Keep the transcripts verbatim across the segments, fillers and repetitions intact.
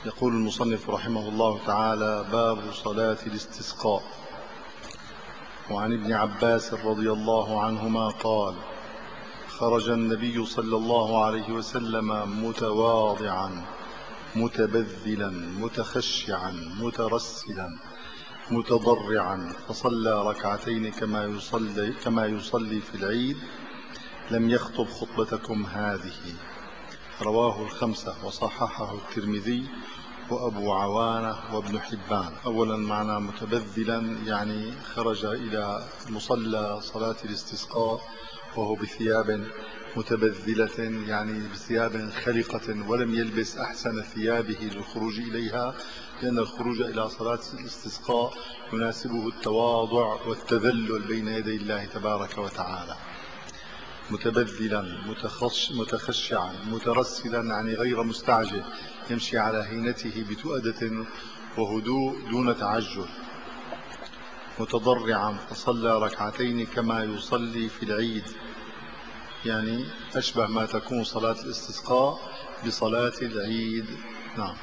يقول المصنف رحمه الله تعالى: باب صلاة الاستسقاء. وعن ابن عباس رضي الله عنهما قال: خرج النبي صلى الله عليه وسلم متواضعا متبذلا متخشعا مترسلا متضرعا، فصلى ركعتين كما يصلي, كما يصلي في العيد، لم يخطب خطبتكم هذه. رواه الخمسة وصححه الترمذي وأبو عوانة وابن حبان. أولا، معنى متبذلا يعني خرج إلى مصلى صلاة الاستسقاء وهو بثياب متبذلة، يعني بثياب خلقة، ولم يلبس أحسن ثيابه للخروج إليها، لأن الخروج إلى صلاة الاستسقاء يناسبه التواضع والتذلل بين يدي الله تبارك وتعالى. متبذلا متخش متخشعا مترسلا يعني غير مستعجل، يمشي على هينته بتؤدة وهدوء دون تعجل. متضرعا، فصلى ركعتين كما يصلي في العيد، يعني أشبه ما تكون صلاة الاستسقاء بصلاة العيد. نعم،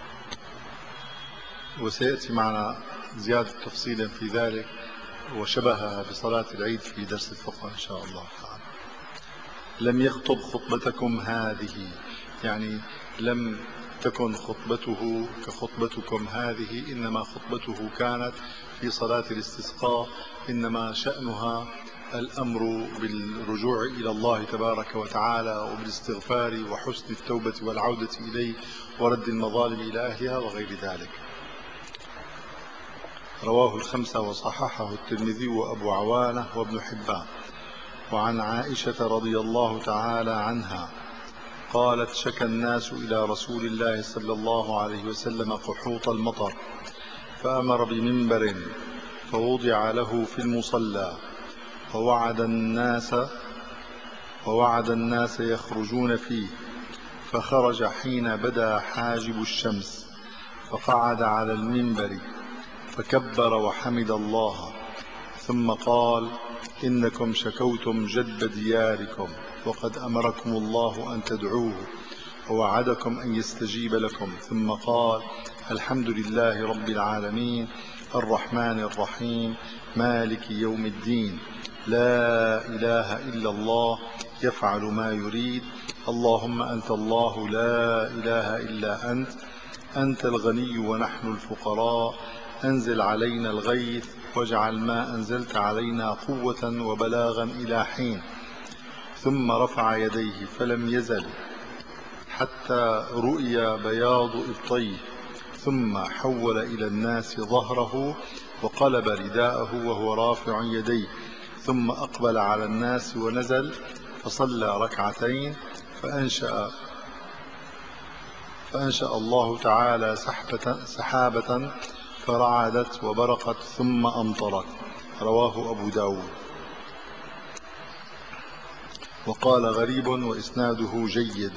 وسيأتي معنا زيادة تفصيلا في ذلك وشبهها بصلاة العيد في درس الفقه إن شاء الله تعالى. لم يخطب خطبتكم هذه، يعني لم تكن خطبته كخطبتكم هذه، إنما خطبته كانت في صلاة الاستسقاء، إنما شأنها الأمر بالرجوع إلى الله تبارك وتعالى وبالاستغفار وحسن التوبة والعودة إليه ورد المظالم إلى أهلها وغير ذلك. رواه الخمسة وصححه الترمذي وأبو عوانة وابن حبان. وعن عائشة رضي الله تعالى عنها قالت: شكى الناس إلى رسول الله صلى الله عليه وسلم قحوط المطر، فأمر بمنبر فوضع له في المصلى، ووعد الناس ووعد الناس يخرجون فيه، فخرج حين بدا حاجب الشمس، فقعد على المنبر فكبر وحمد الله، ثم قال: إنكم شكوتم جدب دياركم، وقد أمركم الله أن تدعوه، ووعدكم أن يستجيب لكم. ثم قال: الحمد لله رب العالمين الرحمن الرحيم مالك يوم الدين، لا إله إلا الله يفعل ما يريد، اللهم أنت الله لا إله إلا أنت، أنت الغني ونحن الفقراء، أنزل علينا الغيث واجعل ما أنزلت علينا قوة وبلاغا إلى حين. ثم رفع يديه فلم يزل حتى رؤي بياض إبطيه، ثم حول إلى الناس ظهره وقلب رداءه وهو رافع يديه، ثم أقبل على الناس ونزل فصلى ركعتين، فأنشأ فأنشأ الله تعالى سحابة فرعدت وبرقت ثم أمطرت. رواه أبو داود. وقال: غريب وإسناده جيد.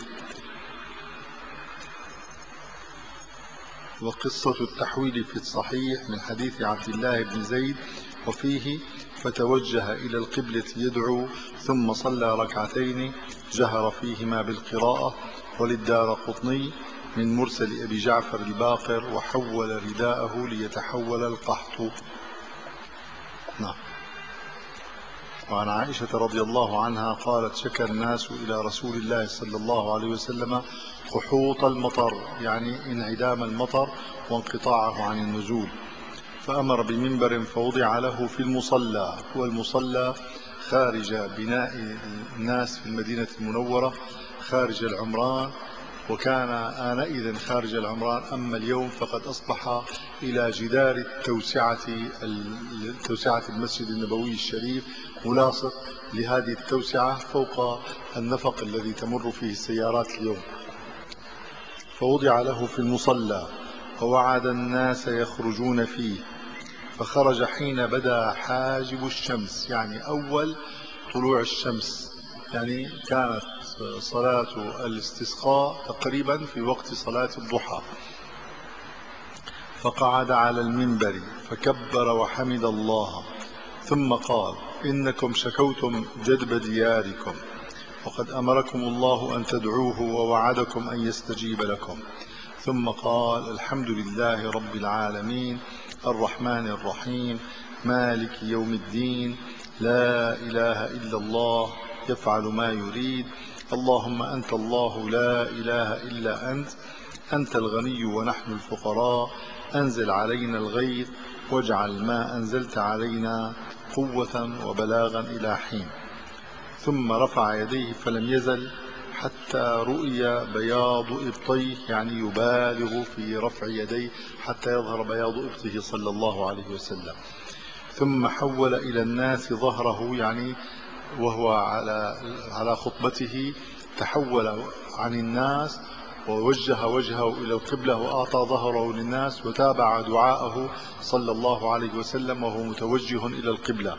وقصة التحويل في الصحيح من حديث عبد الله بن زيد، وفيه: فتوجه إلى القبلة يدعو، ثم صلى ركعتين جهر فيهما بالقراءة. وللدارقطني من مرسل أبي جعفر الباقر: وحول رداءه ليتحول القحط. نعم. وعن عائشة رضي الله عنها قالت: شكى الناس إلى رسول الله صلى الله عليه وسلم قحوط المطر، يعني انعدام المطر وانقطاعه عن النزول، فأمر بمنبر فوضع له في المصلى. والمصلى خارج بناء الناس في المدينة المنورة، خارج العمران، وكان آنئذ خارج العمران، أما اليوم فقد أصبح إلى جدار التوسعة توسعة المسجد النبوي الشريف، ملاصق لهذه التوسعة فوق النفق الذي تمر فيه السيارات اليوم. فوضع له في المصلى، ووعد الناس يخرجون فيه، فخرج حين بدا حاجب الشمس، يعني أول طلوع الشمس، يعني كانت صلاة الاستسقاء تقريبا في وقت صلاة الضحى. فقعد على المنبر فكبر وحمد الله، ثم قال: إنكم شكوتم جدب دياركم، وقد أمركم الله أن تدعوه، ووعدكم أن يستجيب لكم. ثم قال: الحمد لله رب العالمين الرحمن الرحيم مالك يوم الدين لا إله إلا الله يفعل ما يريد اللهم أنت الله لا إله إلا أنت أنت الغني ونحن الفقراء أنزل علينا الغيث واجعل ما أنزلت علينا قوة وبلاغا إلى حين. ثم رفع يديه فلم يزل حتى رؤي بياض إبطيه، يعني يبالغ في رفع يديه حتى يظهر بياض إبطه صلى الله عليه وسلم. ثم حول إلى الناس ظهره، يعني وهو على على خطبته تحول عن الناس ووجه وجهه إلى القبلة وأعطى ظهره للناس وتابع دعاءه صلى الله عليه وسلم وهو متوجه إلى القبلة،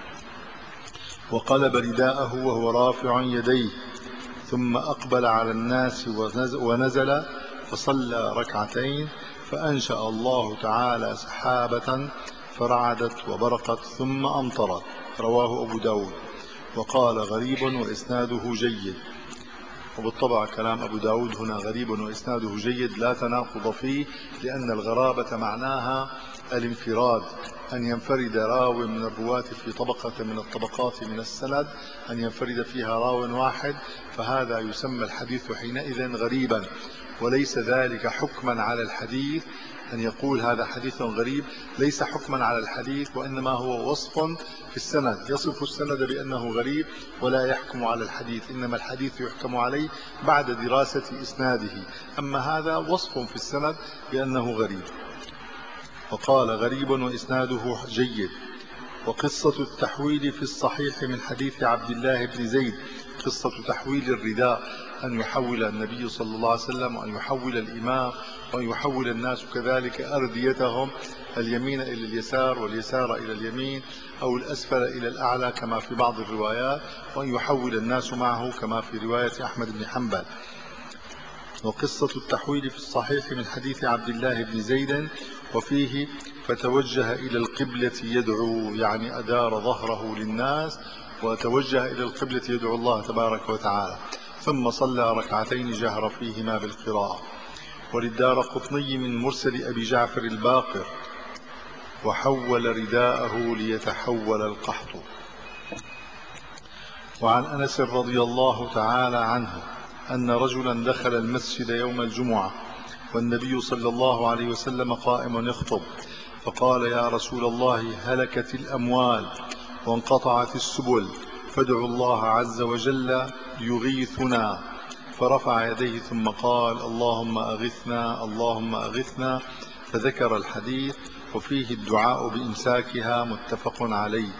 وقلب رداءه وهو رافع يديه، ثم أقبل على الناس ونزل فصلى ركعتين فأنشأ الله تعالى سحابة فرعدت وبرقت ثم أمطرت. رواه أبو داود. وقال: غريب وإسناده جيد. وبالطبع كلام أبو داود هنا غريب وإسناده جيد لا تناقض فيه، لأن الغرابة معناها الانفراد، أن ينفرد راو من الرواة في طبقة من الطبقات من السند، أن ينفرد فيها راو واحد، فهذا يسمى الحديث حينئذ غريبا، وليس ذلك حكما على الحديث. أن يقول هذا حديث غريب ليس حكما على الحديث، وإنما هو وصف في السند، يصف السند بأنه غريب ولا يحكم على الحديث، إنما الحديث يحكم عليه بعد دراسة إسناده، أما هذا وصف في السند بأنه غريب. وقال: غريب وإسناده جيد. وقصة التحويل في الصحيح من حديث عبد الله بن زيد، قصة تحويل الرداء، أن يحول النبي صلى الله عليه وسلم وأن يحول الإمام وأن يحول الناس كذلك أرديتهم، اليمين إلى اليسار واليسار إلى اليمين، أو الأسفل إلى الأعلى كما في بعض الروايات، وأن يحول الناس معه كما في رواية أحمد بن حنبل. وقصة التحويل في الصحيح من حديث عبد الله بن زيد، وفيه: فتوجه إلى القبلة يدعو، يعني أدار ظهره للناس وتوجه إلى القبلة يدعو الله تبارك وتعالى، ثم صلى ركعتين جهر فيهما بالقراءة. وللدارقطني من مرسل أبي جعفر الباقر: وحول رداءه ليتحول القحط. وعن أنس رضي الله تعالى عنه أن رجلا دخل المسجد يوم الجمعة والنبي صلى الله عليه وسلم قائم يخطب، فقال: يا رسول الله، هلكت الأموال وانقطعت السبل، فادعوا الله عز وجل يغيثنا. فرفع يديه ثم قال: اللهم أغثنا اللهم أغثنا، فذكر الحديث، وفيه الدعاء بإمساكها، متفق عليه.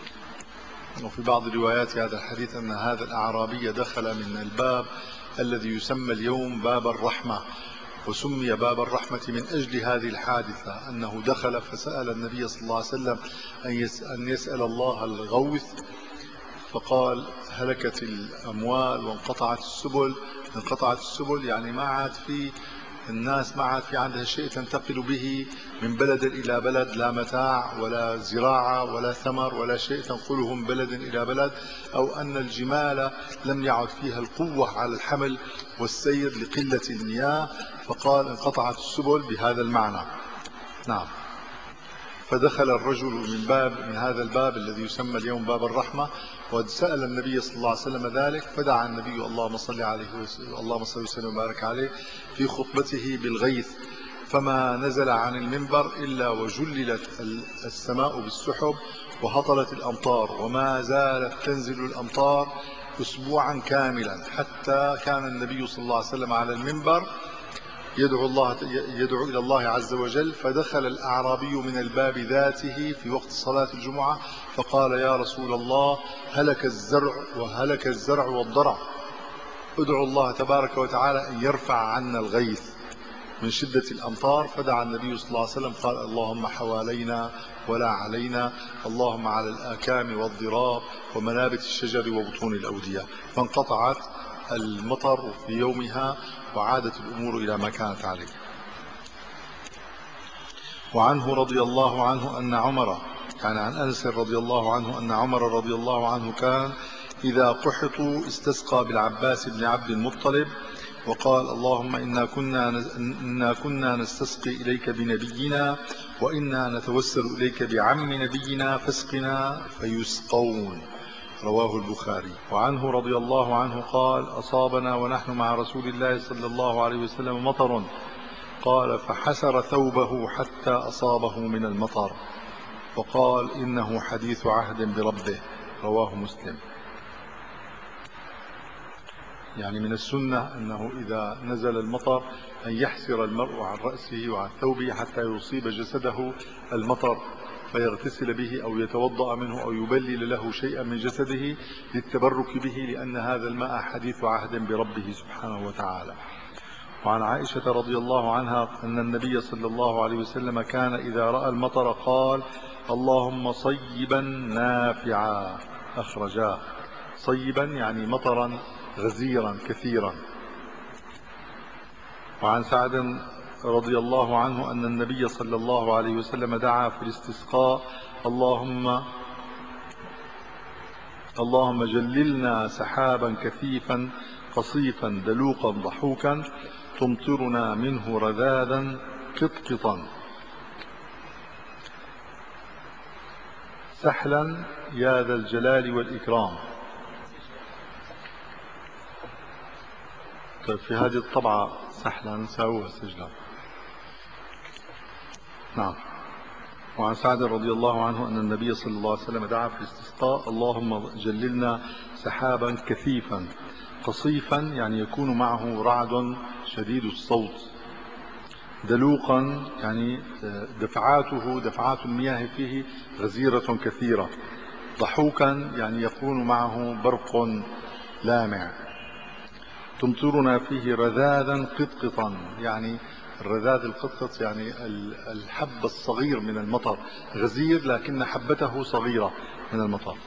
وفي بعض روايات هذا الحديث أن هذا الأعرابي دخل من الباب الذي يسمى اليوم باب الرحمة، وسمي باب الرحمة من أجل هذه الحادثة، أنه دخل فسأل النبي صلى الله عليه وسلم أن يسأل الله الغوث، فقال: هلكت الأموال وانقطعت السبل. انقطعت السبل يعني ما عاد في الناس، ما عاد في عندها شيء تنتقل به من بلد إلى بلد، لا متاع ولا زراعة ولا ثمر ولا شيء تنقله من بلد إلى بلد، أو أن الجمال لم يعد فيها القوة على الحمل والسير لقلة المياه، فقال: انقطعت السبل بهذا المعنى. نعم. فدخل الرجل من باب من هذا الباب الذي يسمى اليوم باب الرحمة، وسأل النبي صلى الله عليه وسلم ذلك، فدعا النبي اللهم صل عليه اللهم صل وسلم وبارك عليه في خطبته بالغيث، فما نزل عن المنبر إلا وجللت السماء بالسحب وهطلت الأمطار، وما زالت تنزل الأمطار أسبوعا كاملا، حتى كان النبي صلى الله عليه وسلم على المنبر يدعو الله يدعو إلى الله عز وجل. فدخل الأعرابي من الباب ذاته في وقت صلاة الجمعة فقال: يا رسول الله، هلك الزرع وهلك الزرع والضرع، ادعوا الله تبارك وتعالى أن يرفع عنا الغيث من شدة الأمطار. فدعا النبي صلى الله عليه وسلم قال: اللهم حوالينا ولا علينا، اللهم على الآكام والضراب ومنابت الشجر وبطون الأودية. فانقطعت المطر في يومها وعادت الأمور إلى ما كانت عليه. وعنه رضي الله عنه أن عمر يعني عن أنس رضي الله عنه أن عمر رضي الله عنه كان إذا قحطوا استسقى بالعباس بن عبد المطلب، وقال اللهم إنا كنا إنا كنا نستسقي إليك بنبينا وإنا نتوسل إليك بعم نبينا فاسقنا فيسقون. رواه البخاري. وعنه رضي الله عنه قال أصابنا ونحن مع رسول الله صلى الله عليه وسلم مطر، قال فحسر ثوبه حتى أصابه من المطر، وقال إنه حديث عهد بربه. رواه مسلم. يعني من السنة أنه إذا نزل المطر أن يحسر المرء عن رأسه وعن ثوبه حتى يصيب جسده المطر فيغتسل به أو يتوضأ منه أو يبلل له شيئا من جسده للتبرك به، لأن هذا الماء حديث عهد بربه سبحانه وتعالى. وعن عائشة رضي الله عنها أن النبي صلى الله عليه وسلم كان إذا رأى المطر قال اللهم صيبا نافعا. أخرجاه. صيبا يعني مطرا غزيرا كثيرا. وعن سعد رضي الله عنه أن النبي صلى الله عليه وسلم دعا في الاستسقاء اللهم اللهم جللنا سحابا كثيفا قصيفا دلوقا ضحوكا تمطرنا منه رذاذا قطقطا سحلا يا ذا الجلال والإكرام. طيب في هذه الطبعة سحلا ساوها سجلا. نعم. وعن سعد رضي الله عنه أن النبي صلى الله عليه وسلم دعا في الاستسقاء اللهم جللنا سحابا كثيفا قصيفا يعني يكون معه رعد شديد الصوت، دلوقا يعني دفعاته دفعات المياه فيه غزيرة كثيرة، ضحوكا يعني يكون معه برق لامع، تمطرنا فيه رذاذا قطقطا يعني الرذاذ القطقط يعني الحب الصغير من المطر، غزير لكن حبته صغيرة من المطر،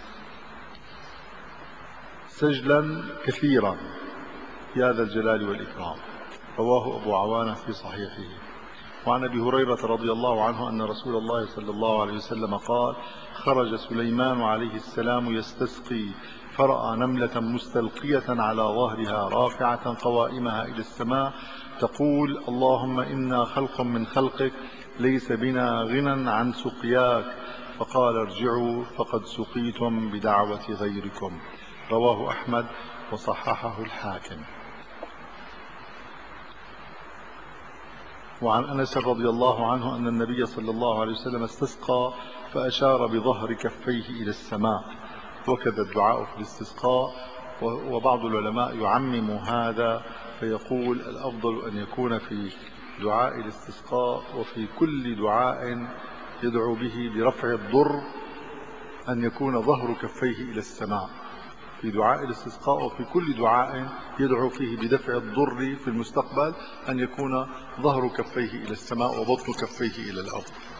سجلا كثيرا يا ذا الجلال والإكرام. رواه أبو عوانة في صحيحه. وعن أبي هريرة رضي الله عنه أن رسول الله صلى الله عليه وسلم قال خرج سليمان عليه السلام يستسقي فرأى نملة مستلقية على ظهرها رافعة قوائمها إلى السماء تقول اللهم إنا خلق من خلقك ليس بنا غنى عن سقياك، فقال ارجعوا فقد سقيتم بدعوة غيركم. رواه أحمد وصححه الحاكم. وعن أنس رضي الله عنه أن النبي صلى الله عليه وسلم استسقى فأشار بظهر كفيه إلى السماء، وكذا الدعاء في الاستسقاء. وبعض العلماء يعمم هذا فيقول الأفضل أن يكون في دعاء الاستسقاء وفي كل دعاء يدعو به برفع الضر أن يكون ظهر كفيه إلى السماء، في دعاء الاستسقاء وفي كل دعاء يدعو فيه بدفع الضر في المستقبل أن يكون ظهر كفيه إلى السماء وبطن كفيه إلى الأرض.